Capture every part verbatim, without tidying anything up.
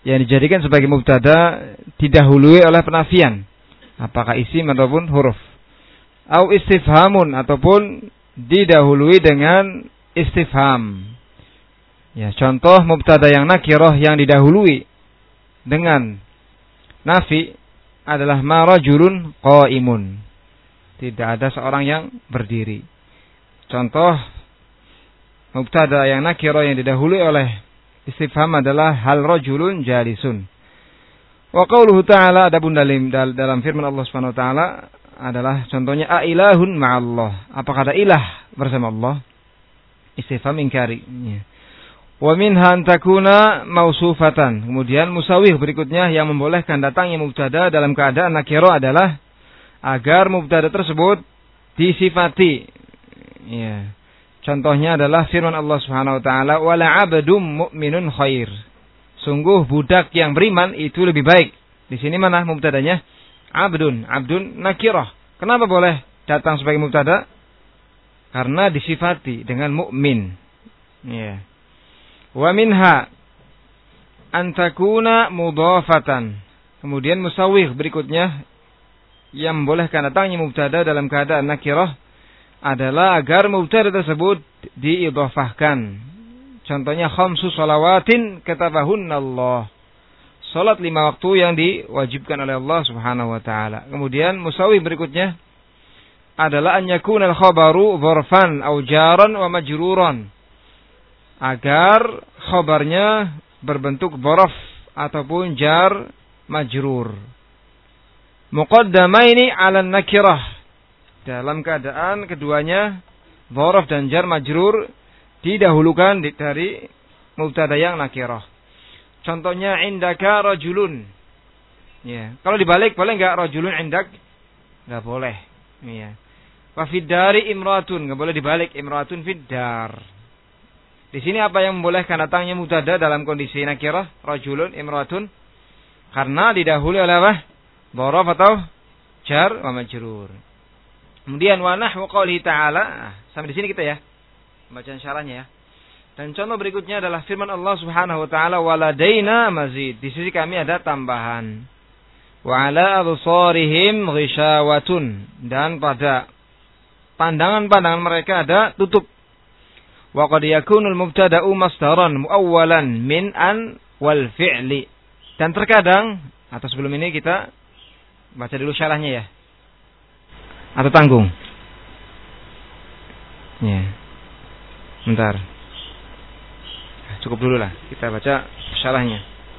yang dijadikan sebagai mubtada didahului oleh penafian, apakah isim ataupun huruf. Au istifhamun, ataupun didahului dengan istifham. Ya, contoh mubtada yang nakirah yang didahului dengan nafi adalah ma rajulun qaimun. Tidak ada seorang yang berdiri. Contoh mubtada yang nakirah yang didahului oleh istifham adalah hal rajulun jalisun. Wa qauluhu ta'ala, adapun dalam dalam firman Allah Subhanahu wa taala adalah contohnya a ilahun ma'allah. Apakah ada ilah bersama Allah? Istifham ingkari. Ya. Wa minha an takuna mausufatan. Kemudian musawih berikutnya yang membolehkan datangnya mubtada dalam keadaan nakirah adalah agar mubtada tersebut disifati. Ya. Contohnya adalah firman Allah Subhanahu wa taala, "Wala 'abdum mu'minun khair." Sungguh budak yang beriman itu lebih baik. Di sini mana mubtadanya? Abdun, abdun nakirah. Kenapa boleh datang sebagai mubtada? Karena disifati dengan mukmin. Ya. Wa minha an takuna mudhafatan. Kemudian musawwigh berikutnya yang membolehkan datangnya mubtada dalam keadaan nakirah adalah agar mubtada tersebut diidhafahkan. Contohnya khamsu shalawatin katabahunna Allah. Salat lima waktu yang diwajibkan oleh Allah Subhanahu wa taala. Kemudian musawwigh berikutnya adalah an yakuna al-khabaru dzarfan aw jaran wa majruran. Agar khabarnya berbentuk dzaraf ataupun jar majrur. Muqaddamaini 'ala an-nakirah. Dalam keadaan keduanya dzaraf dan jar majrur didahulukan dari mubtada yang nakirah. Contohnya indaka rajulun. Ya, kalau dibalik boleh enggak rajulun indak? Enggak boleh. Iya. Wa fid dari imratun, enggak boleh dibalik imratun fid dar. Di sini apa yang membolehkan datangnya mubtada dalam kondisi nakirah rajulun imratun? Karena didahului oleh apa? Dzaraf atau jar wa majrur. Kemudian wa nahwu qouli ta'ala. Sampai di sini kita ya. Bacaan syarahnya ya. Dan contoh berikutnya adalah firman Allah Subhanahu wa taala, waladaina mazid. Di sisi kami ada tambahan. Wa ala absarihim ghishawatun, dan pada pandangan-pandangan mereka ada tutup. Wa qad yakunul mubtada'u masdaran muawwalan min an wal fi'li. Dan terkadang, atau sebelum ini kita baca dulu syarahnya ya. Atau tanggung. Ya. Bentar. Cukup dulu lah, kita baca syarahnya.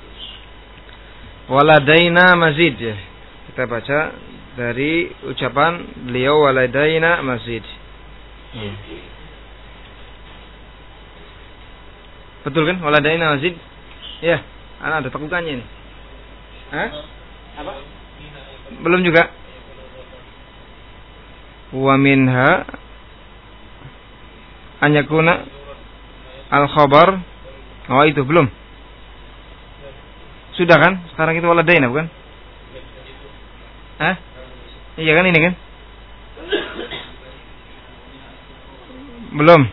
Waladaina mazid. Kita baca dari ucapan beliau waladaina mazid. Ya. Betul kan? Waladaina mazid. Ya, ada tekukannya ini. Hah? Apa? Belum juga. Wa minha an yakuna al-khabar. Oh itu belum. Sudah kan? Sekarang itu waladaina bukan? Hah? Iya kan ini kan? Belum.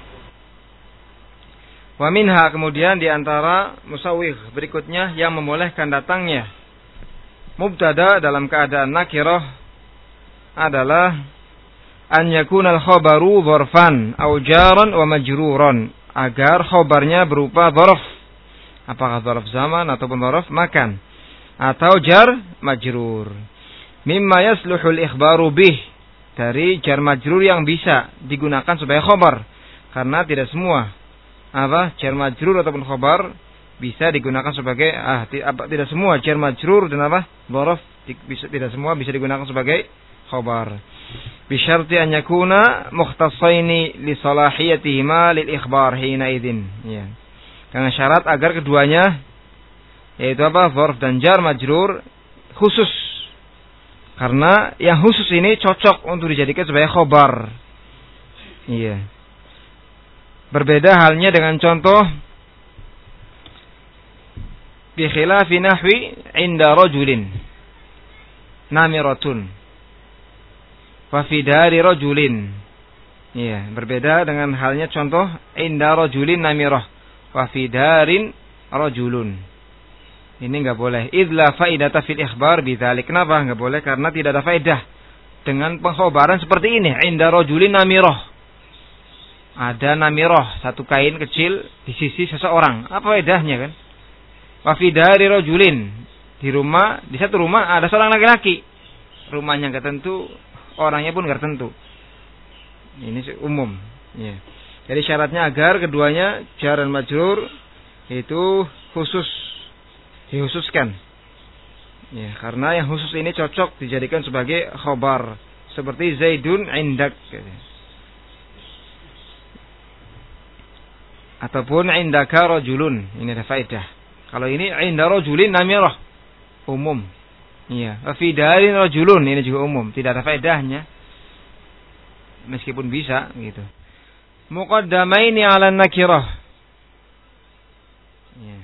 Wa minha, kemudian di antara musawwigh berikutnya yang membolehkan datangnya mubtada dalam keadaan nakirah adalah an yakuna al-khabaru dzarfan aw jaran wa majruran. Agar khobarnya berupa dzaraf, apakah dzaraf zaman ataupun dzaraf makan, atau jar majrur. Mimma yasluhul ikhbaru bih, dari jar majrur yang bisa digunakan sebagai khobar, karena tidak semua apa jar majrur ataupun khobar bisa digunakan sebagai ah tidak semua jar majrur dan apa dzaraf bisa tidak semua bisa digunakan sebagai khobar. Bisyarti an yakuna mukhtassaini li salahiyatihima lil ikhbar hina idzin. Ya. Dengan syarat agar keduanya yaitu apa? Dzarf dan jar majrur khusus. Karena yang khusus ini cocok untuk dijadikan sebagai khobar. Iya. Berbeda halnya dengan contoh bi khilafi nahwi inda rajulin namiratun wa fi dari rajulin. Iya, berbeda dengan halnya contoh inda rajulin namirah wa fi darin rajulun. Ini enggak boleh. Idla faidata fil ikhbar bidzalik. Kenapa enggak boleh? Karena tidak ada faedah dengan pengkhabaran seperti ini. Inda rajulin namirah. Ada namirah, satu kain kecil di sisi seseorang. Apa faedahnya kan? Wa fi dari rajulin. Di rumah, di satu rumah ada seorang laki-laki. Rumahnya enggak tentu, orangnya pun enggak tentu. Ini umum, ya. Jadi syaratnya agar keduanya jar dan majrur itu khusus dikhususkan. Ya, karena yang khusus ini cocok dijadikan sebagai khabar, seperti Zaidun indak. Ataupun indaka rajulun, ini ada faedah. Kalau ini inda rajulin namirah, umum. Iya, fi darin rajulun, ini juga umum, tidak ada faedahnya. Meskipun bisa gitu. Muqaddamaini 'ala nakirah. Ya.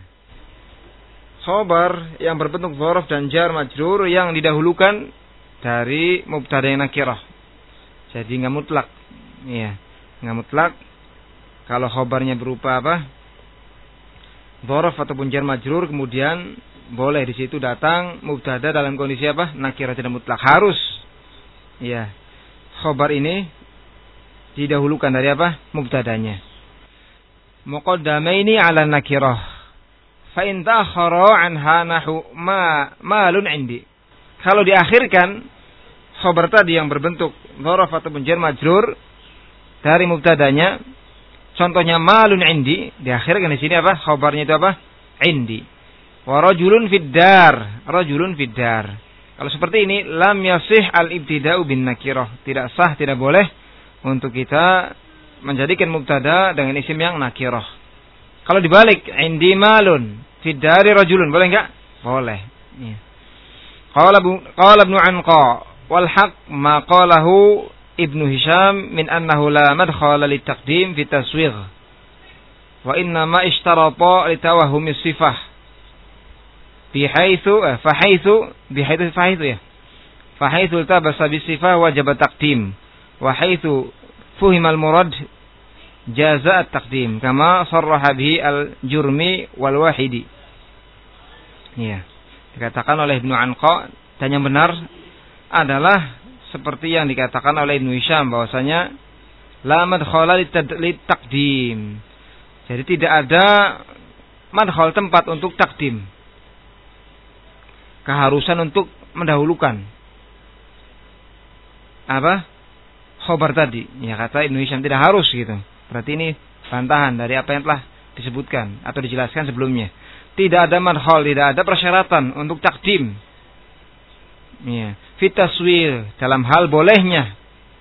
Khabar yang berbentuk dzaraf dan jar majrur yang didahulukan dari mubtada yang nakirah. Jadi enggak mutlak. Iya, enggak mutlak. Kalau khabarnya berupa apa? Dzaraf ataupun jar majrur, kemudian boleh di situ datang mubtada dalam kondisi apa? Nakirah, tidak mutlak. Harus. Iya. Khabar ini didahulukan dari apa? Mubtadanya. Muqaddamaini 'ala nakirah. Fa in ta'akhkhara 'anha nahu ma malun 'indi. Kalau diakhirkan khabar tadi yang berbentuk dzaraf ataupun jar majrur dari mubtadanya, contohnya malun 'indi, diakhirkan di sini apa? Khabarnya itu apa? 'indi. Wa rajulun fid dar, rajulun fid dar. Kalau seperti ini lam yasih al-ibtida'u bin nakirah. Tidak sah, tidak boleh untuk kita menjadikan mubtada dengan isim yang nakirah. Kalau dibalik, indi malun, fid dari rajulun, boleh enggak? Boleh. Ya. Qala qala Ibnu Anqa wal haq ma qalahu Ibnu Hisham min annahu la madkhala litaqdim fi taswigh. Wa inna ma ishtarata litawahhum as-sifah. Bihaitsu fa haitsu bihaitsu fa haitsu ya. Fa haitsu tabasa bis-sifah wajib taqdim. Wa haitsu fuhima al-murad jaza at-taqdim kama sarraha bihi al-Jurmi wal Wahidi. Ya. Dikatakan oleh Ibnu Anqa dan yang benar adalah seperti yang dikatakan oleh Ibnu Hisham bahwasanya la madkhala lit-taqdim. Jadi tidak ada madkhal, tempat untuk takdim. Keharusan untuk mendahulukan apa? Khabar tadi. Ya, kata Ibnu Hisham tidak harus gitu. Berarti ini bantahan dari apa yang telah disebutkan atau dijelaskan sebelumnya. Tidak ada madkhal, tidak ada persyaratan untuk takdim. Ya, fit taswir, dalam hal bolehnya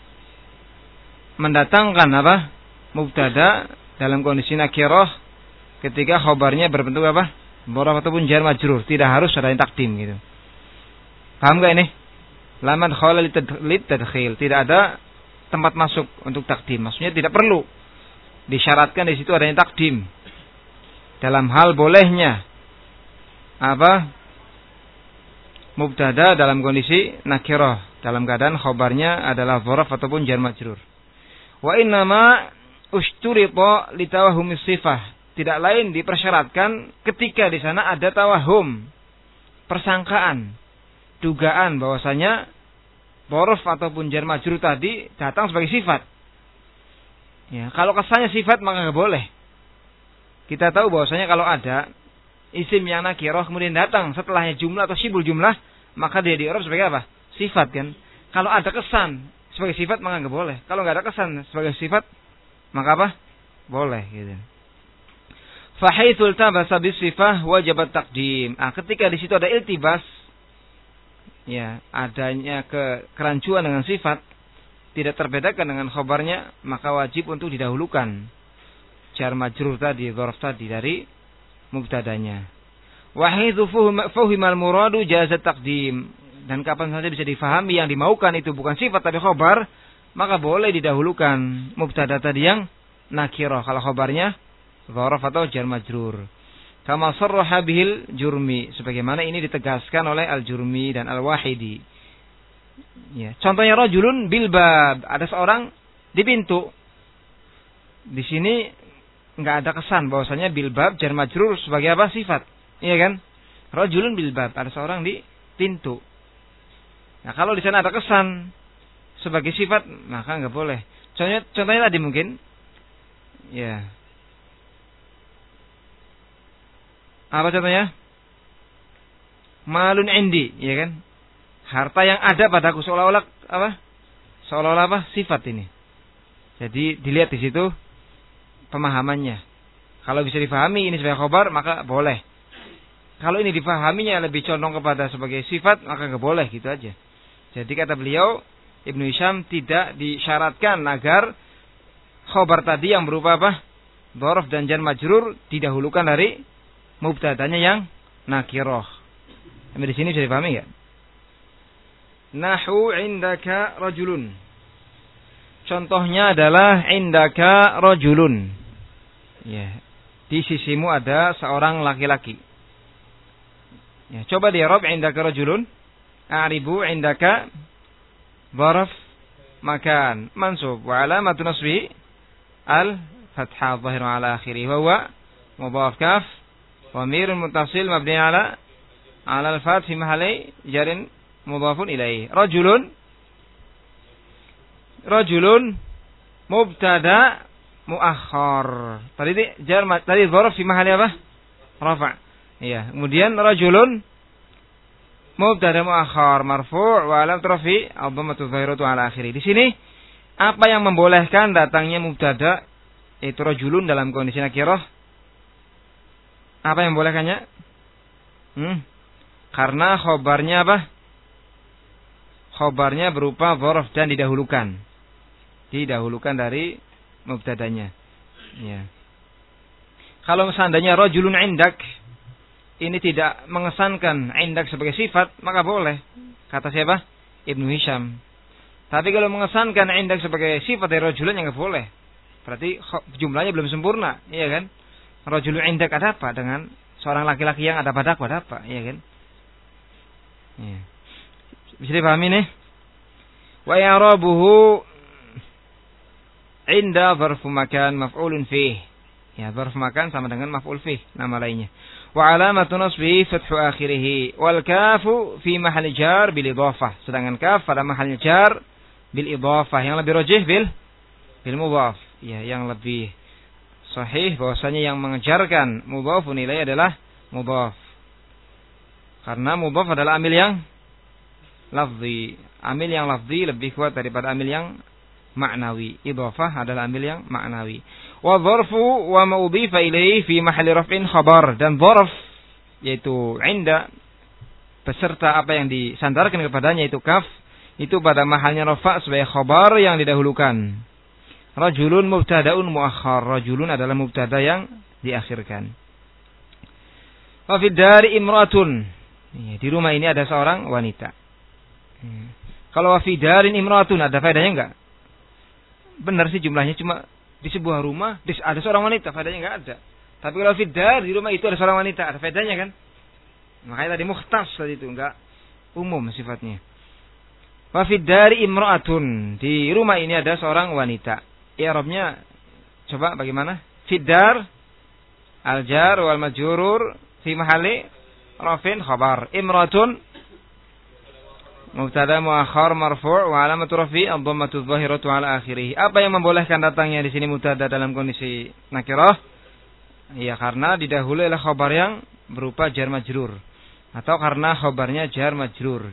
mendatangkan apa? Mubtada dalam kondisi nakirah ketika khabarnya berbentuk apa? Dzaraf ataupun jar majrur, tidak harus ada yang takdim gitu. Paham enggak ini? La madkhala lit-tadkhil, tidak ada tempat masuk untuk takdim. Maksudnya tidak perlu disyaratkan di situ adanya takdim. Dalam hal bolehnya apa? Mubtada dalam kondisi nakirah, dalam keadaan khabarnya adalah dzaraf ataupun jar majrur. Wa innama usturita litawahhumis sifah. Tidak lain dipersyaratkan ketika di sana ada tawahum, persangkaan, dugaan bahwasanya dzaraf ataupun jar majrur tadi datang sebagai sifat. Ya, kalau kesannya sifat maka enggak boleh. Kita tahu bahwasanya kalau ada isim yang nakirah kemudian datang setelahnya jumlah atau syibul jumlah, maka dia di'rab sebagai apa? Sifat kan. Kalau ada kesan sebagai sifat maka enggak boleh. Kalau enggak ada kesan sebagai sifat maka apa? Boleh gitu. Fa haitsul tabasa bis-sifah wajib at-taqdim. Ah, ketika di situ ada iltibas, ya, adanya ke kerancuan dengan sifat, tidak terbedakan dengan khabarnya, maka wajib untuk didahulukan jar majrur tadi, dzaraf tadi dari mubtadanya. Wa haitsu fuhimal muradu jaza taqdim. Dan kapan saja bisa difahami yang dimaukan itu bukan sifat tapi khabar, maka boleh didahulukan mubtada tadi yang nakirah kalau khabarnya dzaraf atau jar majrur. Kama sarraha bihil Jurmi, sebagaimana ini ditegaskan oleh Al-Jurmi dan Al-Wahidi. Ya, contohnya rajulun bil bab, ada seorang di pintu. Di sini enggak ada kesan bahwasanya bil bab jar majrur sebagai apa? Sifat. Iya kan? rajulun bil bab, ada seorang di pintu. Nah, kalau di sana ada kesan sebagai sifat, maka enggak boleh. Contohnya, contohnya tadi mungkin, ya. Apa contohnya? Malun indi, ya kan? Harta yang ada padaku, seolah-olah apa? Seolah-olah apa? Sifat ini. Jadi dilihat di situ pemahamannya. Kalau bisa difahami ini sebagai khobar, maka boleh. Kalau ini difahaminya lebih condong kepada sebagai sifat, maka enggak boleh, gitu aja. Jadi kata beliau, Ibnu Hisham tidak disyaratkan agar khobar tadi yang berupa apa? Dzaraf dan jar majrur didahulukan dari mubtadanya yang nakirah. Sampai di sini bisa dipahami enggak? Nahu indaka rajulun. Contohnya adalah indaka rajulun. Ya, di sisimu ada seorang laki-laki. Ya, coba di i'rab indaka rajulun. A'ribu indaka dzaraf makan mansub wa alamatu nasbihi al fathah dhahir ala akhirih wa huwa mudhaf kaf dhamir muttasil mabni ala ala al fath fi mahalli jarin mudhafun ilaih. Rajulun rajulun mubtada muakhar. Tadi jar tadi dzaraf fi mahalli apa? Rafa'. Iya, kemudian rajulun mubtada muakhar marfu' wa alam rafi ad-dhammatu dhahiratu ala akhirih. Di sini apa yang membolehkan datangnya mubtada itu rajulun dalam kondisi nakirah? Apa yang membolehkannya? Hmm. Karena khobarnya apa? Khobarnya berupa dzaraf dan didahulukan. Didahulukan dari mubtadanya. Ya. Kalau seandainya rajulun indak ini tidak mengesankan indak sebagai sifat, maka boleh. Kata siapa? Ibnu Hisham. Tapi kalau mengesankan indak sebagai sifat dari rajulun, yang enggak boleh. Berarti jumlahnya belum sempurna, iya kan? Rajulun indak ada apa dengan seorang laki-laki yang ada padaku, ada apa, iya kan? Iya. Bisa dipahami nih? Wa i'rabuhu inda dzarfu makan maf'ulun fih. Ya, dzarf makan sama dengan maf'ul fih, nama lainnya. Wa alamatu nasbihi fathu akhirih wal kafu fi mahalli jar bil idhafah. Sedangkan kaf pada mahalnya jar bil idhafah, yang lebih rajih bil bil mudhaf. Ya, yang lebih sahih bahwasanya yang mengejarkan mudhafun ilaih adalah mudhaf. Karena mudhaf adalah amil yang lafzi. Amil yang lafzi lebih kuat daripada amil yang ma'nawi. Idhafah adalah amil yang ma'nawi. Wa dzarfu wa ma udhifa ilaihi fi mahalli raf'in khabar, dan dzarf yaitu inda beserta apa yang disandarkan kepadanya itu kaf, itu pada mahalnya rafa' sebagai khabar yang didahulukan. Rajulun mubtada'un muakhar. Rajulun adalah mubtada yang diakhirkan. Wa fid dari imratun. Di rumah ini ada seorang wanita. Kalau wa fi darin imratun ada faedahnya enggak? Benar sih jumlahnya, cuma di sebuah rumah ada seorang wanita, faedahnya enggak ada. Tapi kalau fidar di rumah itu ada seorang wanita, ada faedahnya kan? Makanya tadi mukhtas tadi itu, enggak umum sifatnya. Wa fidari imra'atun, di rumah ini ada seorang wanita. I'rabnya coba bagaimana? Fidar al-jar wal majrur fi mahalli rafin khabar. Imra'atun mubtada muakhar marfu' wa alamatu rafi ad-dhammatu adh-dhahiratu ala akhirih. Apa yang membolehkan datangnya di sini mubtada dalam kondisi nakirah? Ya, karena didahului oleh khabar yang berupa jar majrur, atau karena khabarnya jar majrur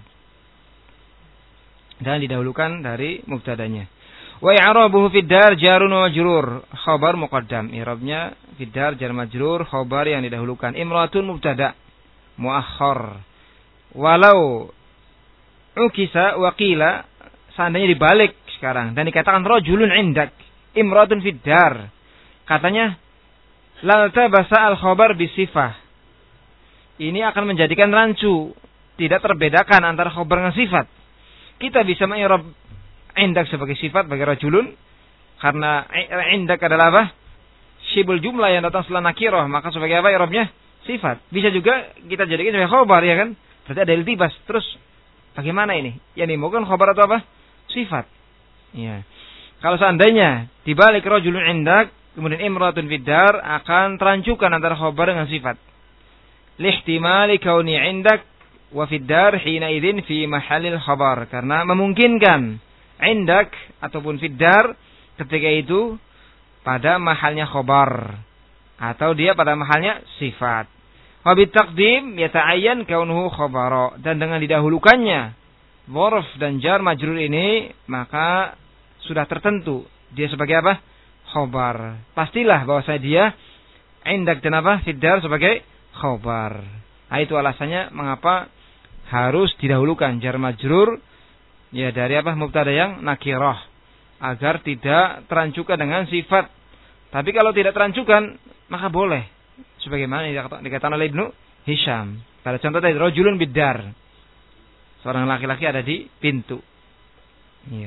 dan didahulukan dari mubtadanya. Wa i'rabuhu fid dar jarun wa majrur, khabar muqaddam. I'rabnya fid dar jar majrur, khabar yang didahulukan. Imratun mubtada muakhar. Walau ukisa wa qila, seandainya dibalik sekarang dan dikatakan rajulun indak, imratun fid dar, katanya laltabasa al khabar bisifah. Ini akan menjadikan rancu, tidak terbedakan antara khabar dengan sifat. Kita bisa mengi'rab indak sebagai sifat bagi rajulun karena indak adalah apa? Syibul jumlah yang datang setelah nakirah, maka sebagai apa i'rabnya? Sifat. Bisa juga kita jadikan sebagai khabar, ya kan? Berarti ada iltibas. Terus bagaimana ini? Yang dimaukan khabar atau apa? Sifat. Ya. Kalau seandainya dibalik rajulun indak, kemudian imratun fid dar, akan terancukan antara khabar dengan sifat. lihtimali kauni 'indak wa fid dar hina idzin fi mahallil khabar, karena memungkinkan 'indak ataupun fid dar ketika itu pada mahalnya khabar atau dia pada mahalnya sifat. Wa bitaqdim yata'ayyan kaunuhu khabara, dan dengan didahulukannya dzarf dan jar majrur ini maka sudah tertentu dia sebagai apa? Khabar. Pastilah bahwasanya dia 'indak dan apa? Fid dar sebagai khabar. Nah, itu alasannya mengapa harus didahulukan jar majrur ya dari apa? Mubtada yang nakirah, agar tidak terancukan dengan sifat. Tapi kalau tidak terancukan maka boleh, sebagaimana dikatakan oleh Ibnu Hisham pada contoh tadi, rajulun bidar, seorang laki-laki ada di pintu. Iya.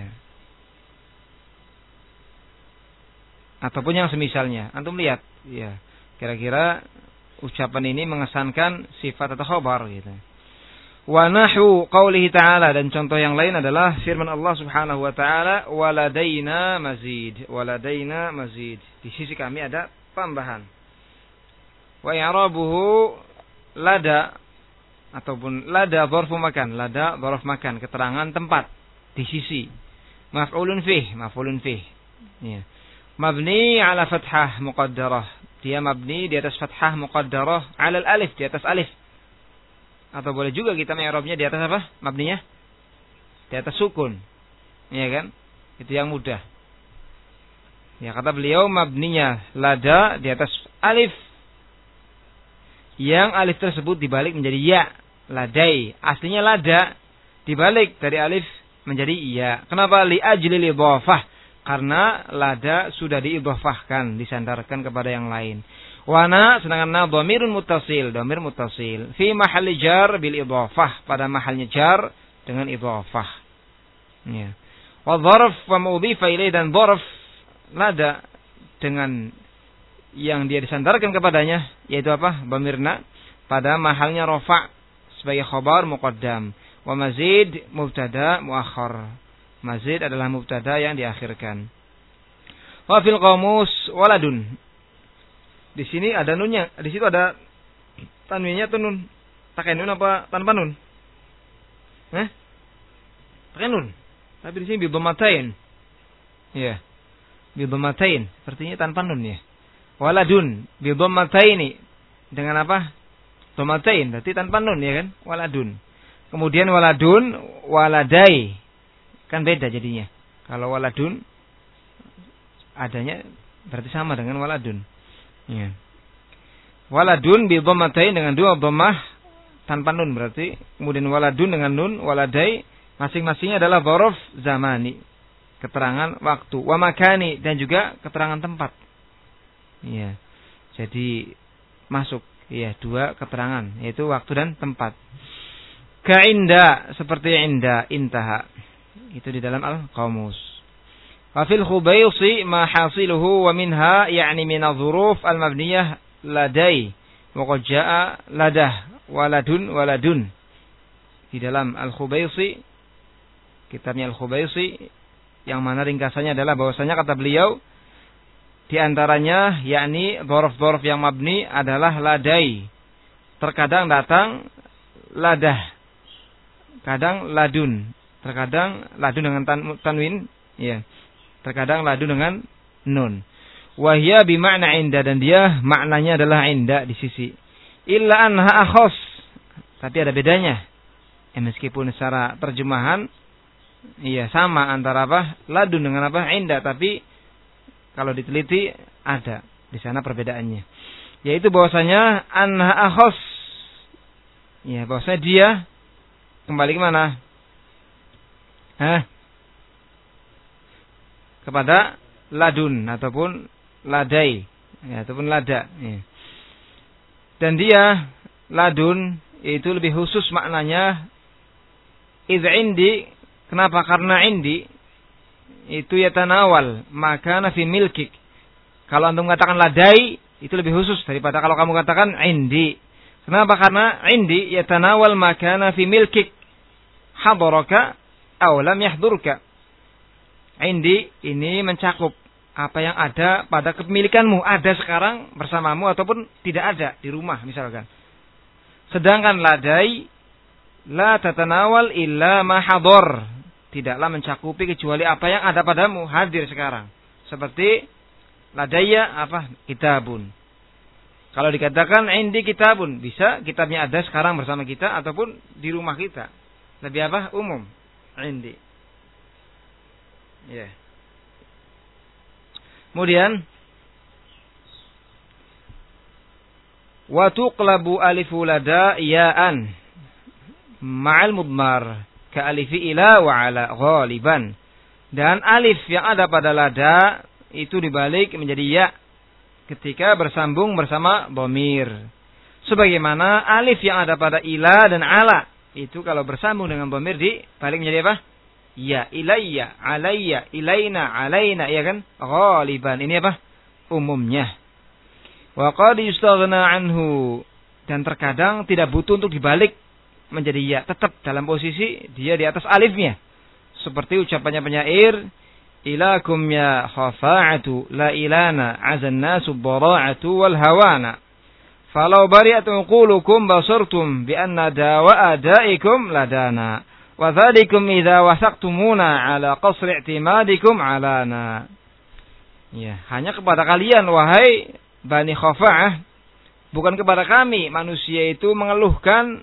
Ataupun yang semisalnya. Antum lihat, ya, kira-kira ucapan ini mengesankan sifat atau khabar gitu. Wa nahu qaulihi ta'ala, dan contoh yang lain adalah firman Allah Subhanahu wa taala, waladaina mazid. Waladaina mazid. Di sisi kami ada tambahan. Wa i'rabuhu lada, ataupun lada dzarfu makan, lada dzarf makan, keterangan tempat, di sisi. Maf'ulun fih, maf'ulun fih. Ya. Mabni ala fathah muqaddarah. Dia mabni di atas fathah muqaddarah ala alif, di atas alif. Atau boleh juga kita mengi'rabnya di atas apa? Mabninya di atas sukun. Iya kan? Itu yang mudah. Ya, kata beliau mabninya lada di atas alif, yang alif tersebut dibalik menjadi ya, ladai. Aslinya lada, dibalik dari alif menjadi ya. Kenapa? Li ajlil idhafah. Karena lada sudah diidhafahkan, disandarkan kepada yang lain. Wana, sedangkan na dhamirun muttasil, dhamir muttasil fi mahalli jar bil idhafah, pada mahalnya jar dengan idhafah. Ya. Wa dzarf wa mudhifa ilaih, dan dzarf lada dengan yang dia disandarkan kepadanya, yaitu apa? Dhamirna, pada mahalnya rafa sebagai khabar muqaddam. Wa mazid mubtada muakhar. Mazid adalah mubtada yang diakhirkan. Wa fil qamus waladun. Di sini ada nunnya, di situ ada tanwinnya atau nun? Pakai nun apa tanpa nun? Eh? Pakai nun. Tapi di sini bi dhammatain. Iya. Bi dhammatain, sepertinya tanpa nun ya. Waladun bi dhammataini, dengan apa? Dhammatain, berarti tanpa nun ya kan? Waladun. Kemudian waladun, waladai. Kan beda jadinya. Kalau waladun adanya berarti sama dengan waladun. Ya. Waladun bi dhammatain, dengan dua dhammah tanpa nun berarti. Kemudian waladun dengan nun, waladai masing-masingnya adalah dzaraf zamani, keterangan waktu, wa makani, dan juga keterangan tempat. Iya. Jadi masuk ya dua keterangan, yaitu waktu dan tempat. Ka inda, seperti inda, intaha. Itu di dalam al-qamus. Wa fil khubaysi ma hasiluhu wa minha, yani min adh-dhuruf al-mabniyah ladai wa qad jaa ladah waladun waladun. Di dalam al-khubaysi, kitabnya al-khubaysi, yang mana ringkasannya adalah bahwasanya kata beliau di antaranya yakni dzaraf-dzaraf yang mabni adalah ladai. Terkadang datang ladah, kadang ladun. Terkadang ladun dengan tan, tanwin, ya. Terkadang ladun dengan nun. Wahya bimakna inda, dan dia maknanya adalah inda di sisi. Illa anha akhos, tapi ada bedanya. Ya, meskipun secara terjemahan iya sama antara apa? Ladun dengan apa? Inda, tapi kalau diteliti ada di sana perbedaannya. Yaitu bahwasanya anha akhos. Ya, bahwasanya dia kembali ke mana? Hah? Kepada ladun ataupun ladai, ya, ataupun lada. Ya. Dan dia ladun itu lebih khusus maknanya. Idz indi, kenapa? Karena indi itu yatanawal makana fi milkik. Kalau antum katakan ladai itu lebih khusus daripada kalau kamu katakan indi. Kenapa? Karena indi yatanawal makana fi milkik. Hadaraka aw lam yahdurka. Indi ini mencakup apa yang ada pada kepemilikanmu, ada sekarang bersamamu ataupun tidak ada di rumah misalkan. Sedangkan ladai la tatanawal illa ma hadar, tidaklah mencakupi kecuali apa yang ada padamu, hadir sekarang. Seperti ladaya apa? Kitabun. Kalau dikatakan indi kitabun, bisa kitabnya ada sekarang bersama kita ataupun di rumah kita. Lebih apa? Umum. Indi. Ya. Yeah. Kemudian wa tuqlabu alifu lada ya'an ma'al mudmar ka alifi ila wa ala ghaliban. Dan alif yang ada pada lada itu dibalik menjadi ya ketika bersambung bersama dhamir. Sebagaimana alif yang ada pada ila dan ala itu kalau bersambung dengan dhamir dibalik menjadi apa? Ya, ilayya, alayya, ilaina, alaina, ya kan? Ghaliban. Ini apa? Umumnya. Wa qad yustaghna anhu, dan terkadang tidak butuh untuk dibalik menjadi ya, tetap dalam posisi dia di atas alifnya. Seperti ucapannya penyair, ilakum ya khafa'atu la ilana azan nasu bara'atu wal hawana. Falau bari'atu qulukum basartum bi anna dawa adaikum ladana. Wa dzalikum idza wasaqtumuna ala qasri i'timadikum alana. Ya, hanya kepada kalian wahai Bani Khafa'ah, bukan kepada kami manusia itu mengeluhkan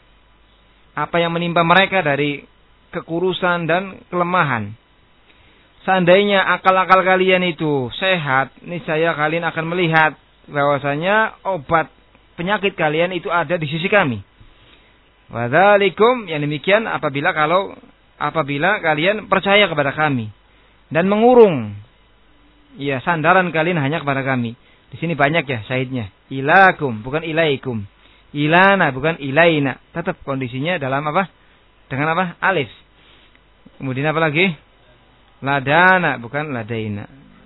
apa yang menimpa mereka dari kekurusan dan kelemahan. Seandainya akal-akal kalian itu sehat, niscaya kalian akan melihat bahwasanya obat penyakit kalian itu ada di sisi kami. Wa dzalikum, yang demikian apabila kalau apabila kalian percaya kepada kami dan mengurung ya sandaran kalian hanya kepada kami. Di sini banyak ya syahidnya. Ilakum bukan ilaikum. Ilana bukan ilaina. Tetap kondisinya dalam apa? Dengan apa? Alif. Kemudian apa lagi? Ladana bukan ladaina.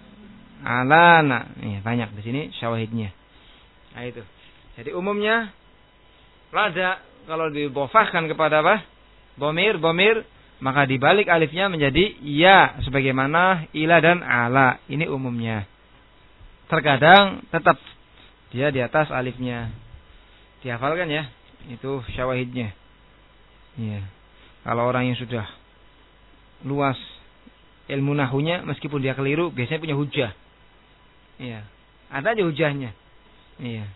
Alana. Nih, banyak di sini syawahidnya. Nah itu. Jadi umumnya lada kalau didhofahkan kepada apa? Dhamir, dhamir, maka dibalik alifnya menjadi ya sebagaimana ila dan ala. Ini umumnya. Terkadang tetap dia di atas alifnya. Dihafalkan ya. Itu syawahidnya. Ya. Kalau orang yang sudah luas ilmu nahunya, meskipun dia keliru, biasanya punya hujah. Iya. Ada aja hujahnya. Iya.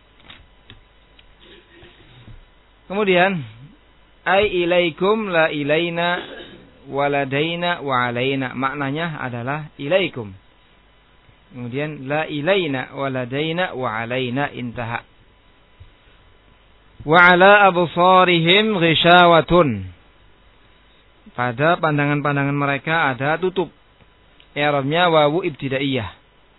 Kemudian ai ilaikum la ilaina waladaina wa alaina. Maknanya adalah ilaikum. Kemudian la ilaina waladaina wa alaina, intaha. Wa ala absarihim ghishawatun. Pada pandangan-pandangan mereka ada tutup. I'rabnya wawu ibtidaiyah.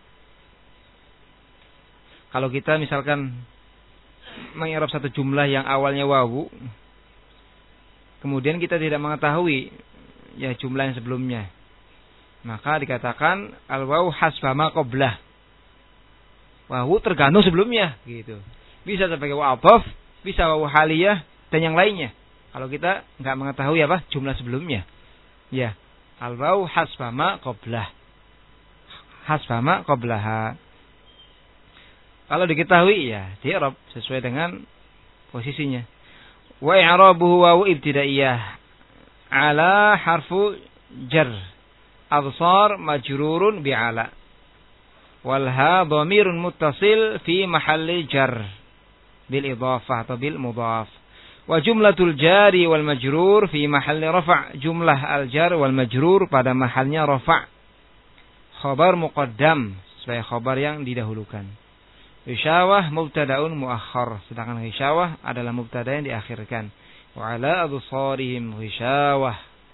Kalau kita misalkan mengi'rab satu jumlah yang awalnya wawu, kemudian kita tidak mengetahui ya jumlah yang sebelumnya, maka dikatakan al-wawu hasba ma qablah. Wawu tergantung sebelumnya gitu. Bisa sebagai wawu ataf, bisa wawu haliyah dan yang lainnya. Kalau kita enggak mengetahui apa jumlah sebelumnya. Ya, al-wawu hasba ma qablah. Hasba ma qablaha. Kalau diketahui ya di'rab sesuai dengan posisinya. Wa i'rabuhu wawu ibtidaiyah ala harfu jar. Absar majrurun bi'ala. Wal ha dhamirun muttasil fi mahalli jar bil idhafah atau bil mudhaf. Wa jumlatul jari wal majrur fi mahalli rafa'. Jumlah al jar wal majrur pada mahalnya rafa'. Khabar muqaddam, sebagai khabar yang didahulukan. Ghisyawah mubtada'un muakhkhar, sedangkan ghisyawah adalah mubtada yang diakhirkan. Wa ala absarihim ghisyawah.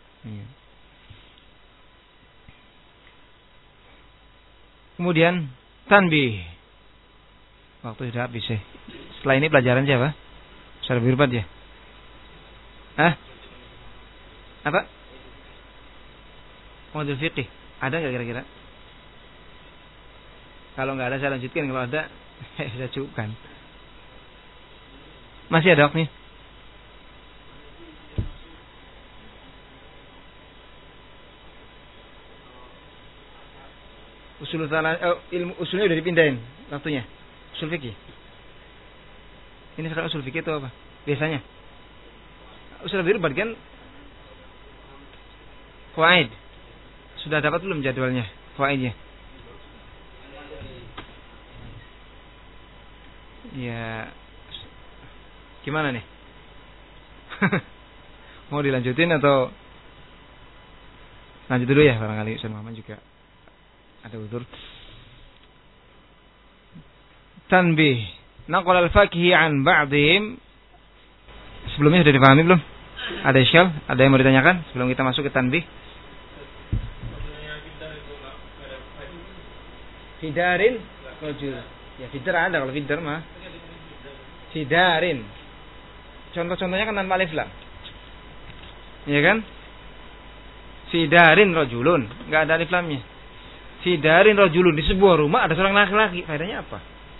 Kemudian tanbih. Waktu sudah habis ya. Setelah ini pelajaran siapa? Ustaz Birbat ya? Hah? Apa? Modul fiqih. Ada enggak kira-kira? Kalau enggak ada saya lanjutkan, kalau ada saya cukupkan. Masih ada waktunya? Usul salah, oh, ilmu usulnya udah dipindahin waktunya. Usul fikih. Ini sekarang usul fikih itu apa? biasanya? Usul al-fi'il bagian fawaid. Sudah dapat belum jadwalnya? Fawaidnya? Ya, gimana nih? Mau dilanjutin atau lanjut dulu ya, barangkali Ustaz Muhammad juga ada udzur. Tanbih, naqal al-fakihi an ba'dihim. Sebelumnya sudah dipahami belum? Ada isyal? Ada yang mau ditanyakan sebelum kita masuk ke tanbih? Fidarin rajul. Ya fidar ada, kalau fidar mah fidarin. Contoh-contohnya kan tanpa alif lam. Iya kan? Fidarin rajulun, enggak ada alif lamnya. Fidarin rajulun, di sebuah rumah ada seorang laki-laki. Faedahnya apa?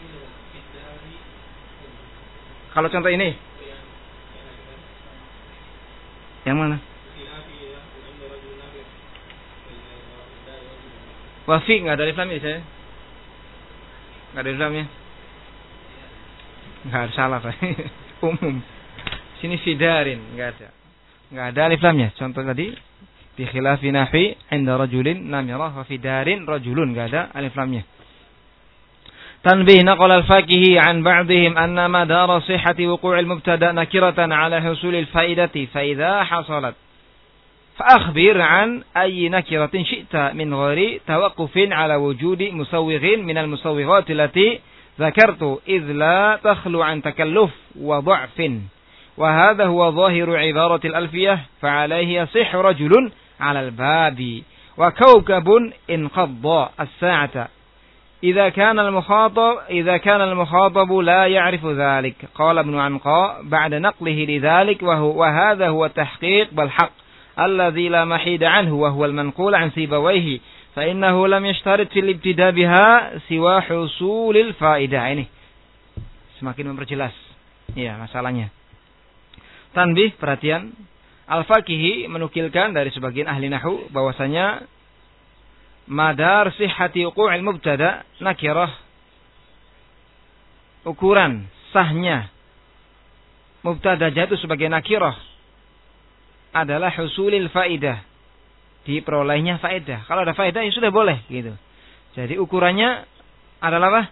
Kalau contoh ini. Yang mana? Wafi enggak ada alif lamnya saya. Enggak ada alif lamnya. Enggak ada, salah Pak. Umum. Sini fidarin enggak ada. Enggak ada alif lamnya. Contoh tadi bi khilafi nahi 'inda rajulin namirah wa fidarin rajulun enggak ada alif lamnya. Tanbih naqal al-fakihi 'an ba'dihim anna madara sihhati wuqu' al-mubtada' nakiratan 'ala husul al-fa'idati fa idza hasalat fa akhbir 'an ayyi nakiratin syi'ta min ghairi tawaqqufin 'ala wujudi musawwighin min al-musawwighat allati ذكرت إذ لا تخلو عن تكلف وضعف وهذا هو ظاهر عبارة الألفية فعليه يصح رجل على الباب وكوكب انقض الساعة إذا كان المخاطب إذا كان المخاطب لا يعرف ذلك قال ابن عنقاء بعد نقله لذلك وهو وهذا هو التحقيق بالحق الذي لا محيد عنه وهو المنقول عن سيبويه فإنه لم يشترط في الابتداء بها سوى حصول الفائدة. Ini semakin memperjelas ya masalahnya. Tanbih, perhatian, Al-Fakihi menukilkan dari sebagian ahli nahwu bahwasanya madar sihhati wuqu'il mubtada nakirah, ukuran sahnya mubtada jatuh sebagai nakirah adalah husulil faidah, diperolehnya faedah. Kalau ada faedah ya sudah boleh gitu. Jadi ukurannya adalah apa?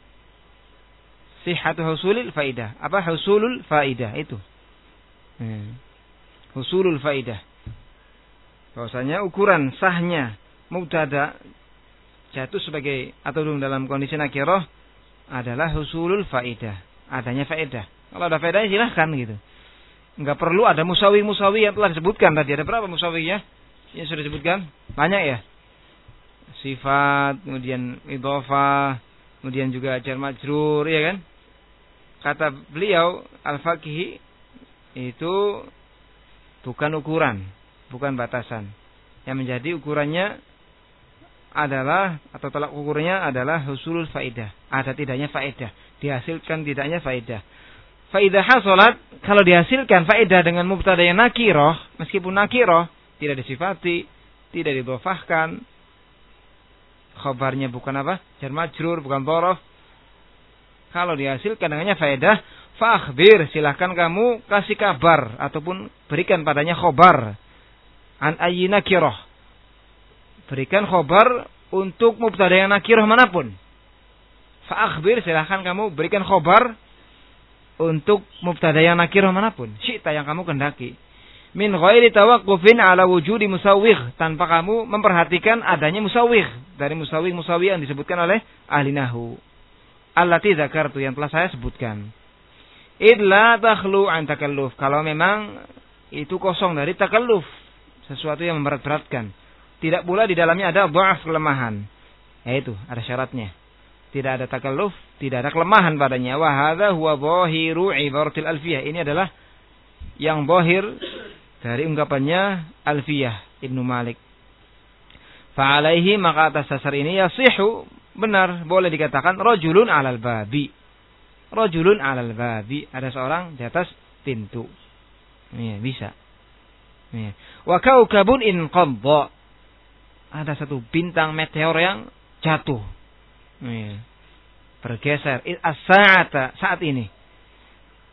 Sihhatu husulil faidah. Apa husulul faidah itu? Hmm. Husulul faidah. Bahwasanya ukuran sahnya mubtada jatuh sebagai atau dalam kondisi nakirah adalah husulul faidah, adanya faedah. Kalau ada faedahnya silahkan gitu. Enggak perlu ada musawi-musawi yang telah disebutkan tadi. Ada berapa musawinya? Yang sudah disebutkan? Banyak ya? Sifat, kemudian idhofah, kemudian juga jar majrur, ya kan? Kata beliau Al-Fakihi itu bukan ukuran, bukan batasan. Yang menjadi ukurannya adalah atau tolak ukurnya adalah husulul faidah. Ada tidaknya faedah, dihasilkan tidaknya faedah. Faidah hasolat, kalau dihasilkan faedah dengan mubtada yang nakirah, meskipun nakirah, tidak disifati, tidak didhofahkan, khabarnya bukan apa? Jar majrur, bukan dhorof. Kalau dihasilkan dengannya faedah, fakhbir, silahkan kamu kasih kabar ataupun berikan padanya khobar an ayyi nakirah. Berikan khobar untuk mubtada yang nakirah manapun. Fakhbir, silahkan kamu berikan khobar untuk mubtada yang nakirah manapun, syi'ta yang kamu kendaki. Min ghairi tawaqqufin ala wujudi musawwigh, tanpa kamu memperhatikan adanya musawwigh, dari musawwigh-musawwigh yang disebutkan oleh ahli nahwu. Allati dzakartu, yang telah saya sebutkan. Idla takhlu an takalluf, kalau memang itu kosong dari takalluf, sesuatu yang memberat-beratkan. Tidak pula di dalamnya ada dha'af, kelemahan. Yaitu ada syaratnya. Tidak ada takalluf, tidak ada kelemahan padanya. Wa hadza huwa dhahiru ibaratil alfiyah. Ini adalah yang zahir dari ungkapannya Alfiyah Ibnu Malik. Fa'alaihi, maka atas dasar ini yasihu, benar, boleh dikatakan rajulun 'alal babi. Rajulun 'alal babi, ada seorang di atas pintu. Iya, bisa. Iya. Wa kaukabun inqadha, ada satu bintang meteor yang jatuh. Iya. Bergeser as-sa'ata, saat ini.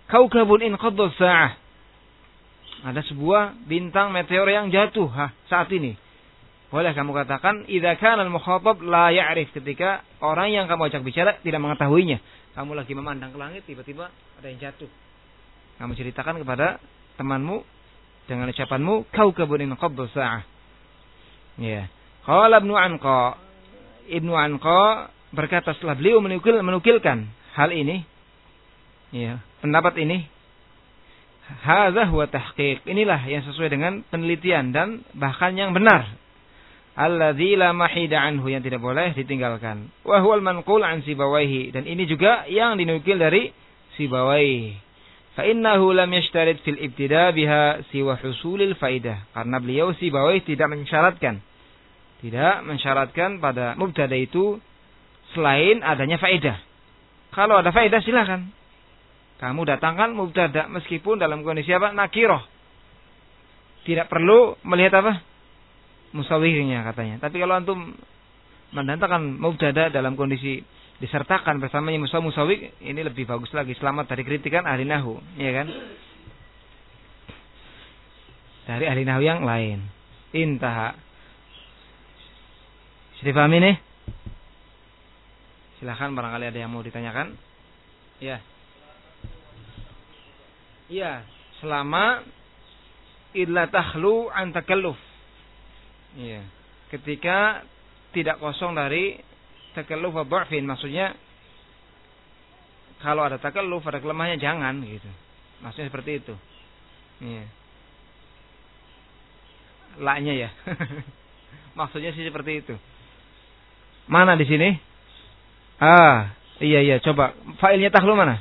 kaukabun inqadha sa'ah. Ada sebuah bintang meteor yang jatuh ha, saat ini. Boleh kamu katakan idza kana al-mukhatab la ya'rif, ketika orang yang kamu ajak bicara tidak mengetahuinya. Kamu lagi memandang ke langit, tiba-tiba ada yang jatuh. Kamu ceritakan kepada temanmu dengan ucapanmu kaukabun inqadha sa'ah. Ya. Qala Ibnu Anqa, Ibnu Anqa berkata setelah beliau menukil, menukilkan hal ini, ya, pendapat ini, hadza huwa tahqiq. Inilah yang sesuai dengan penelitian dan bahkan yang benar. Alladzi la mahida anhu, yang tidak boleh ditinggalkan. Wa huwal manqul an Sibawaihi, dan ini juga yang dinukil dari Sibawaihi. Fa innahu lam yashtarit fil ibtida biha siwa husulil faidah. Karena beliau Sibawaihi tidak mensyaratkan. Tidak mensyaratkan pada mubtada itu selain adanya faedah. Kalau ada faedah silakan. Kamu datangkan mubtada meskipun dalam kondisi apa? Nakirah. Tidak perlu melihat apa? Musawwirnya katanya. Tapi kalau antum mendatangkan mubtada dalam kondisi disertakan bersamanya musawwir musawwir, ini lebih bagus lagi, selamat dari kritikan ahli nahwu, ya kan? Dari ahli nahwu yang lain. Intaha. Sudah paham ini? Silakan barangkali ada yang mau ditanyakan. Ya. Iya, selama illa takhlu an takalluf. Iya. Ketika tidak kosong dari takalluf wa dha'fin, maksudnya kalau ada takalluf, ada kelemahannya jangan gitu. Maksudnya seperti itu. Iya. La-nya ya. Maksudnya sih seperti itu. Mana di sini? Ah, iya iya, coba failnya takhlu mana?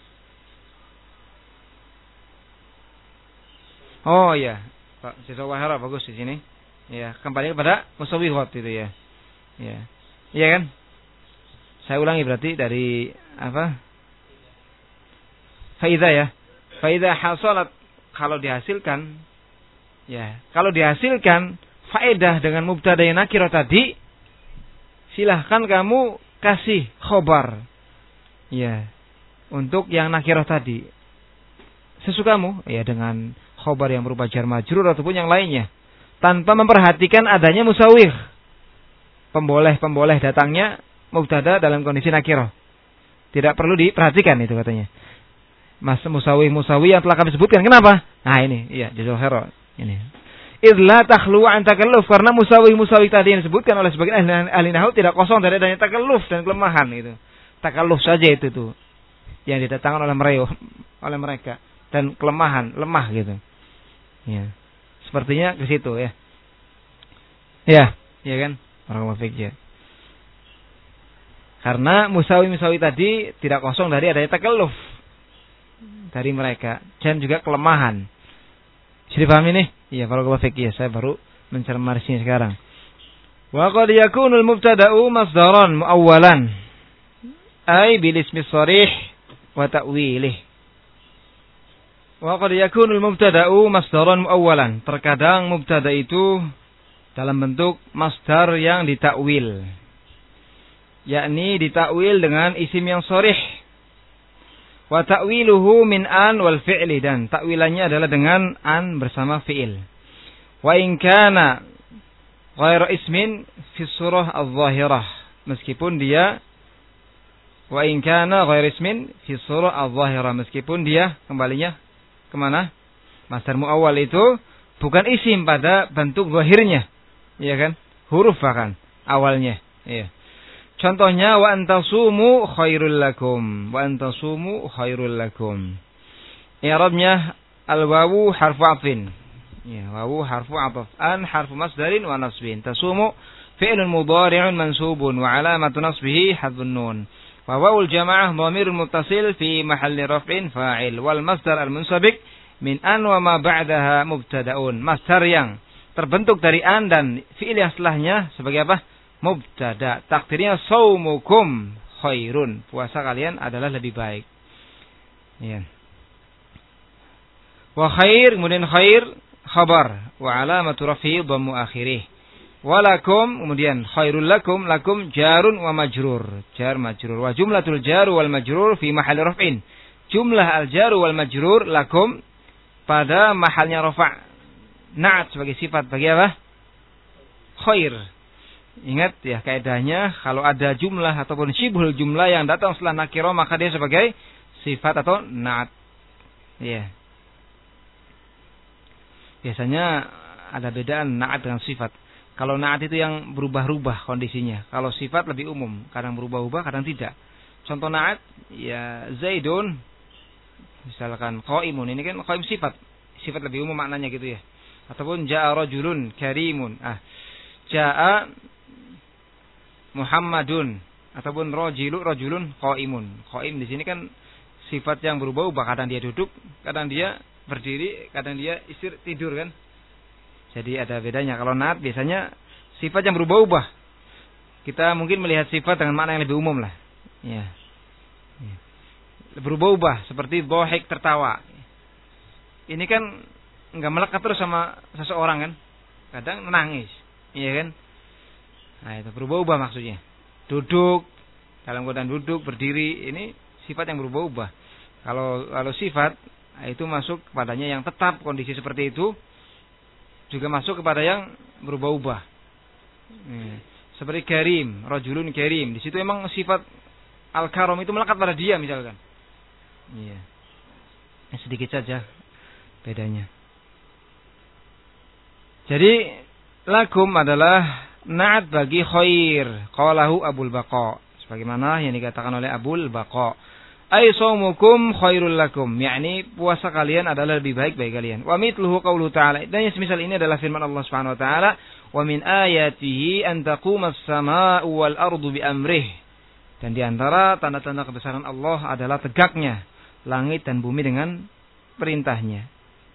Oh iya, Pak Jazawahara bagus di sini. Ya, kembali kepada musawwirat itu ya. Ya. Iya kan? Saya ulangi berarti dari apa? Faida ya. Faida hasalat, kalau dihasilkan, ya, kalau dihasilkan faedah dengan mubtada yang nakirah tadi, silahkan kamu kasih khobar, ya, untuk yang nakirah tadi. Sesukamu, ya, dengan khobar yang berupa jar majrur ataupun yang lainnya, tanpa memperhatikan adanya musawwir. Pemboleh-pemboleh datangnya mubtada dalam kondisi nakirah. Tidak perlu diperhatikan itu katanya. Mas musawwir-musawwir yang telah kami sebutkan. Kenapa? Nah ini, iya, jazal khair. Ini. Idla takhlu an takalluf, karena musawwir-musawwir tadi yang disebutkan oleh sebagian ahli, ahli nahwu tidak kosong dari adanya takalluf dan kelemahan itu. Takalluf saja itu tuh yang didatangkan oleh mereka, oleh mereka, dan kelemahan, lemah gitu. Ya. Sepertinya ke situ ya. Ya, ya kan? Barakallahu fiik ya. Karena musawwir-musawwir tadi tidak kosong dari adanya takalluf dari mereka dan juga kelemahan. Sudah paham ini? Iya, barakallahu fiik ya. Saya baru mencermati sini sekarang. Wa qad yakunul mubtada'u masdaran muawwalan ay bil ismi sharih wa ta'wilih. Wa qad yakunul mubtada'u masdaran muawwalan. Terkadang mubtada itu dalam bentuk masdar yang ditakwil, yakni ditakwil dengan isim yang sharih. Wa ta'wiluhu min an wal fi'li, dan takwilannya adalah dengan an bersama fi'il. Wa in kana ghaira ismin fi surah adh-dhahirah, meskipun dia wa in kana ghaira ismin fi surah adh-dhahirah, meskipun dia kembalinya kemana? Masdar muawwal itu bukan isim pada bentuk zahirnya, iya kan? Huruf bahkan awalnya, iya. Contohnya wa antasumu khairul lakum, wa antasumu khairul lakum. I'rabnya al-wawu harfu 'athfin. Ya, wawu harfu 'athf, an harfu masdarin wa nasbin. Tasumu fi'lun mudhari'un mansubun wa 'alamatu nasbihi hadfun nun. Wa wawul jamaah dhamirun muttasil fi mahalli raf'in fa'il, wal masdar al-munsabiq min an wa ma ba'daha mubtada'un. Masdar yang terbentuk dari an dan fi'il yang setelahnya sebagai apa? Mubtada. Takdirnya saumukum khairun, puasa kalian adalah lebih baik. Ya. Wa khair, kemudian khair khabar, wa alamatu raf'i dhammu akhirih. Walakum, kemudian khairul lakum, lakum jarun wa majrur, jar majrur. Wa jumlatul jar wal majrur fi mahalli raf'in. jumlah al-jar wal majrur lakum pada mahalnya rafa'. Na'at sebagai sifat bagi apa? Khair. Ingat ya kaidahnya, kalau ada jumlah ataupun syibhul jumlah yang datang setelah nakirah maka dia sebagai sifat atau na'at. Ya. Biasanya ada bedaan na'at dengan sifat. Kalau na'at itu yang berubah-ubah kondisinya. Kalau sifat lebih umum, kadang berubah-ubah, kadang tidak. Contoh na'at, ya Zaidun, misalkan qaimun, ini kan qaim sifat. Sifat lebih umum maknanya gitu ya. Ataupun ja'a rajulun karimun. Ah, ja'a Muhammadun ataupun rajilu rajulun qaimun. Qaim di sini kan sifat yang berubah-ubah, kadang dia duduk, kadang dia berdiri, kadang dia istir tidur kan. Jadi ada bedanya. Kalau na'at biasanya sifat yang berubah-ubah. Kita mungkin melihat sifat dengan makna yang lebih umum lah. Ya. Ya. Berubah-ubah seperti dhahik, tertawa. Ini kan enggak melekat terus sama seseorang kan. Kadang menangis, iya kan? Nah, itu berubah-ubah maksudnya. Duduk, dalam keadaan duduk, berdiri, ini sifat yang berubah-ubah. Kalau kalau sifat itu masuk kepadanya yang tetap kondisi seperti itu, juga masuk kepada yang berubah-ubah. Hmm. Seperti karim, rajulun karim. Di situ memang sifat al-karam itu melekat pada dia misalkan. Iya. Sedikit saja bedanya. Jadi lakum adalah na'at bagi khair. Qalahu Abul Baqa. Sebagaimana yang dikatakan oleh Abul Baqa. Ai shaumukum khairul lakum, yakni puasa kalian adalah lebih baik bagi kalian. Wa mithluhu qaulu ta'ala, dan yang semisal ini adalah firman Allah Subhanahu wa taala, wa min ayatihi an taqumas samaa'u wal ardu bi amrih. Dan di antara tanda-tanda kebesaran Allah adalah tegaknya langit dan bumi dengan perintahnya.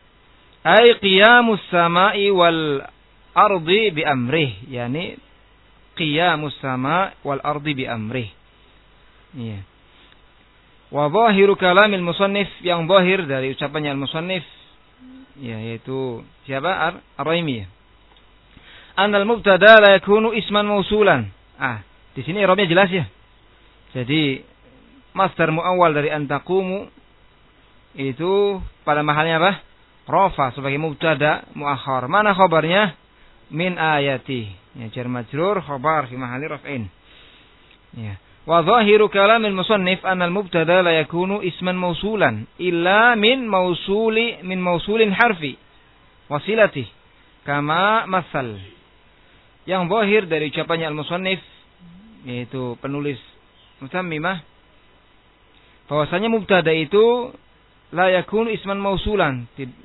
Ai qiyamus samaa'i wal ardi bi amrih, yakni qiyamus sama' wal ardi bi amrih. Iya. Wa zahiru kalamil musannif, yang zahir dari ucapannya al-musannif, ya, yaitu siapa? Ar-Raimi. Anal mubtada la yakunu isman mausulan. Ah, di sini i'rabnya jelas ya. Jadi masdar muawwal dari antaqumu itu pada mahalnya apa? Rafa sebagai mubtada muakhar. Mana khabarnya? Min ayati. Ya, jar majrur khabar fi mahalli raf'in. Ya. Wa zahiru kalamil musannif anna al-mubtada la yakunu isman mausulan illa min mausuli min mausulin harfi wasilati kama masal. Yang zahir dari ucapannya al-musannif, yaitu penulis mutammimah, bahwasanya mubtada itu la yakunu isman mausulan,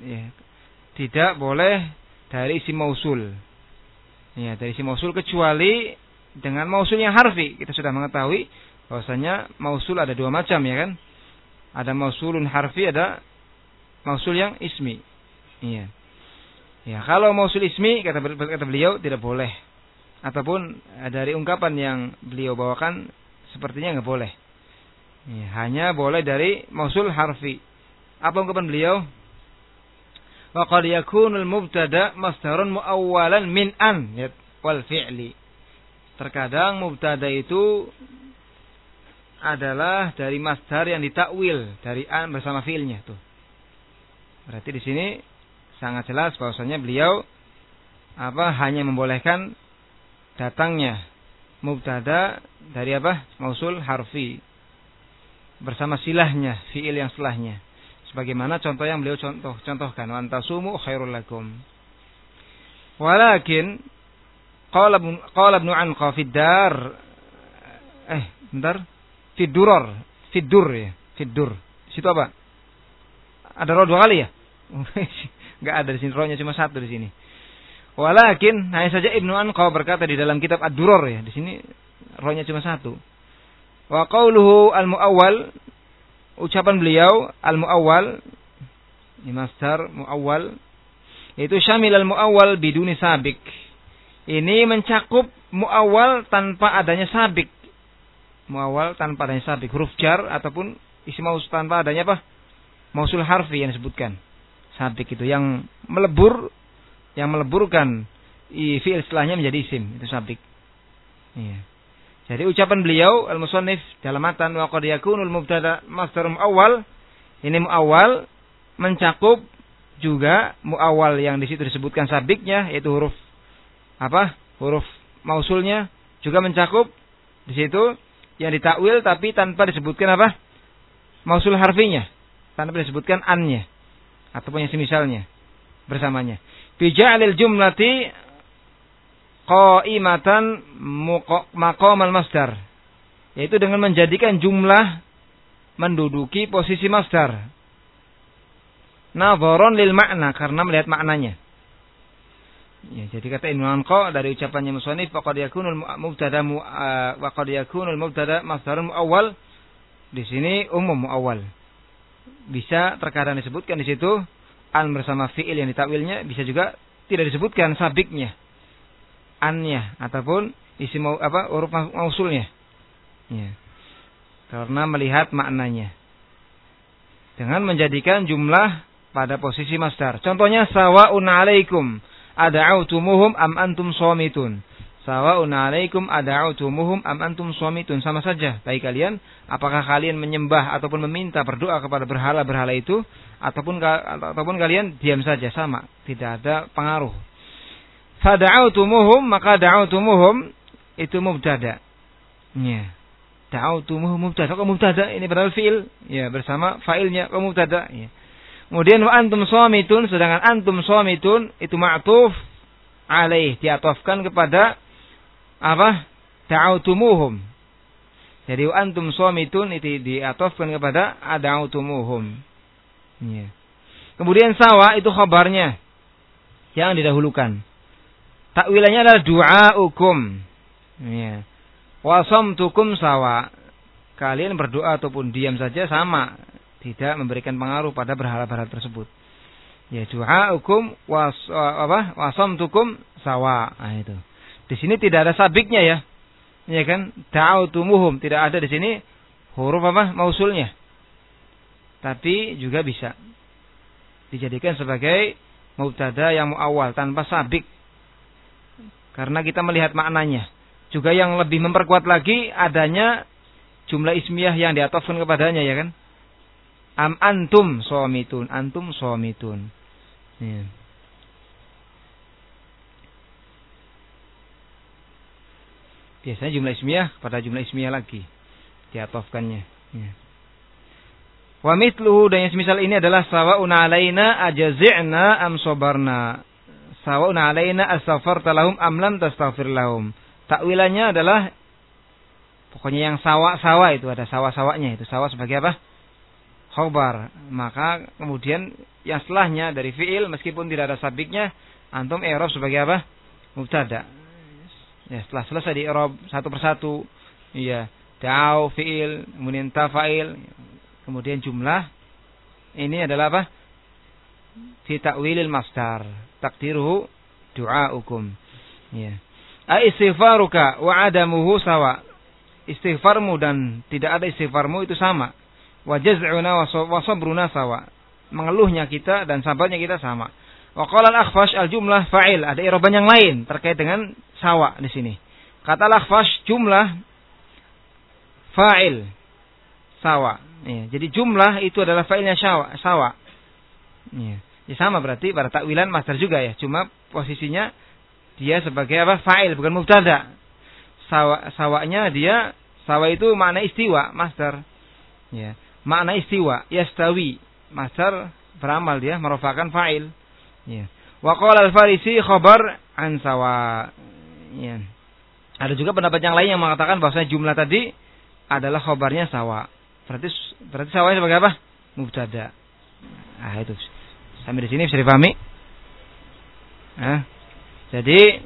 tidak boleh dari isim mausul. Ya, dari isim mausul kecuali dengan mausul yang harfi. Kita sudah mengetahui bahwasanya mausul ada dua macam ya kan. Ada mausulun harfi, ada mausul yang ismi. Iya. Ya, kalau mausul ismi kata kata beliau tidak boleh. Ataupun dari ungkapan yang beliau bawakan sepertinya enggak boleh. Ya, hanya boleh dari mausul harfi. Apa ungkapan beliau? Wa qad yakunul mubtada masdarun muawwalan min an wal fi'li. Terkadang mubtada itu adalah dari masdar yang ditakwil dari an bersama fiilnya tuh. Berarti di sini sangat jelas bahwasanya beliau apa hanya membolehkan datangnya mubtada dari apa? Mausul harfi bersama silahnya, fiil yang setelahnya. Sebagaimana contoh yang beliau contoh contohkan, wa antasumu khairul lakum. Walakin Qala qala Ibnu Anqa fi dar eh bentar fi durur fi dur ya fi dur situ apa ada roh dua kali ya enggak ada di sini, rohnya cuma satu di sini. Walakin hanya saja Ibnu Anqa berkata di dalam kitab Ad-Durur ya, di sini rohnya cuma satu. Wa qauluhu al-muawwal, ucapan beliau al-muawwal ini masdar muawwal, yaitu syamil al-muawwal biduni sabik. Ini mencakup muawwal tanpa adanya sabik. Muawwal tanpa adanya sabik, huruf jar ataupun isim mausul tanpa adanya apa? Mausul harfi yang disebutkan. Sabik itu yang melebur, yang meleburkan fi'il setelahnya menjadi isim, itu sabik. Iya. Jadi ucapan beliau al-musannif dalam matan wa qad yakunul mubtada masdar muawwal, Ini muawwal mencakup juga muawwal yang di situ disebutkan sabiknya, yaitu huruf apa? Huruf mausulnya, juga mencakup di situ yang ditakwil tapi tanpa disebutkan apa? Mausul harfinya, tanpa disebutkan annya ataupun yang semisalnya bersamanya. Bi ja'lil jumlati qa'imatan maqamal masdar, yaitu dengan menjadikan jumlah menduduki posisi masdar. Nadharon lil makna, karena melihat maknanya. Ya, jadi kata Ibnu Anqa dari ucapannya musannif faqad yakunul mubtada wa qad yakunul mubtada masdarun muawwal. Di sini umum muawwal. Bisa terkadang disebutkan di situ an bersama fiil yang ditakwilnya, bisa juga tidak disebutkan sabiknya, annya ataupun isi mau apa huruf mausulnya. Ya. Karena melihat maknanya. Dengan menjadikan jumlah pada posisi masdar. Contohnya sawa'un 'alaikum ad'autumuhum am antum shamitun. Sawa'un 'alaikum ad'autumuhum am antum shamitun. Sama saja bagi kalian apakah kalian menyembah ataupun meminta berdoa kepada berhala-berhala itu ataupun ataupun kalian diam saja, sama, tidak ada pengaruh. Fad'autumuhum, maka da'autumuhum itu mubtada. Ya. Da'autumuhum mubtada. Kok mubtada? Ini padahal fi'il, ya, bersama fa'ilnya kok mubtada, ya. Kemudian wa antum shamitun, sedangkan antum shamitun itu ma'tuf alaih, diatofkan kepada apa? Da'autumuhum. Jadi wa antum shamitun itu diatofkan kepada ad'autumuhum. Ya. Kemudian sawa itu khabarnya yang didahulukan. Takwilannya adalah du'aukum. Ya. Wasamtukum sawa. Kalian berdoa ataupun diam saja sama, tidak memberikan pengaruh pada berhala-berhala tersebut. Ya, du'aukum was apa? Wasamtukum sawa. Nah, itu. Di sini tidak ada sabiknya ya. Ya kan? Da'autumuhum, tidak ada di sini huruf apa? Mausulnya. Tapi juga bisa dijadikan sebagai mubtada yang muawwal tanpa sabik. Karena kita melihat maknanya. Juga yang lebih memperkuat lagi adanya jumlah ismiyah yang diatofkan kepadanya, ya kan? Am antum shamitun, antum shamitun. Ya. Biasanya jumlah ismiyah pada jumlah ismiyah lagi diatofkannya. Ya. Wa mithluhu, dan yang semisal ini adalah sawa'un 'alaina ajaz'na am sabarna. Sawa'un 'alaina astaghfarta lahum am lam tastaghfir lahum. Takwilannya adalah pokoknya yang sawa-sawa itu, ada sawa-sawanya itu. Sawa sebagai apa? Khabar. Maka kemudian yang setelahnya dari fi'il meskipun tidak ada sabiknya, antum i'rab sebagai apa? Mubtada. Ya, setelah selesai di i'rab satu persatu, iya, da'u fi'il, kemudian ta fa'il, kemudian jumlah ini adalah apa? Fi ta'wilil masdar, takdiruhu du'aukum. Ya. A istighfaruka wa adamuhu sawa. Istighfarmu dan tidak ada istighfarmu itu sama. Wa jaz'una wa sabruna sawa. Mengeluhnya kita dan sabarnya kita sama. Wa qala al-Akhfash al-jumlah fa'il. Ada i'raban yang lain terkait dengan sawa di sini. Kata al-Akhfash jumlah fa'il sawa. Ya, jadi jumlah itu adalah fa'ilnya sawa. sawa. Ya. Ya, sama berarti pada takwilan masdar juga ya. Cuma posisinya dia sebagai apa? Fa'il, bukan mubtada. Sawa, sawanya dia, sawa itu makna istiwa, masdar. Ya. Makna istiwa, yastawi. Masdar beramal dia merupakan fa'il. Ya. Wa qala al-Farisi khabar an sawa. Ya. Ada juga pendapat yang lain yang mengatakan bahwasanya jumlah tadi adalah khabarnya sawa. Berarti berarti sawanya sebagai apa? Mubtada. Ah, itu. Sampai di sini bisa dipahami? Nah. Jadi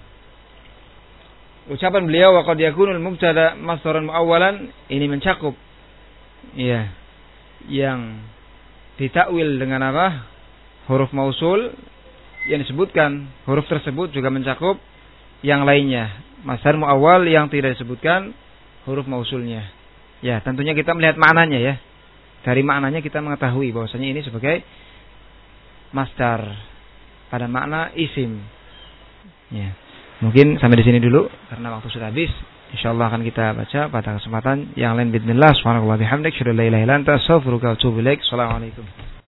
ucapan beliau wa qad yakunul mubtada masdaran muawwalan ini mencakup ya yang ditakwil dengan apa? Huruf mausul yang disebutkan, huruf tersebut juga mencakup yang lainnya, masdar muawwal yang tidak disebutkan huruf mausulnya. Ya, tentunya kita melihat maknanya ya. Dari maknanya kita mengetahui bahwasanya ini sebagai masdar pada makna isim. Ya. Mungkin sampai di sini dulu karena waktu sudah habis. Insyaallah akan kita baca pada kesempatan yang lain. Bismillah, subhanallah, bihamdik, syada la ilaha illa anta, astaghfiruka wa atubu ilaik. Assalamualaikum.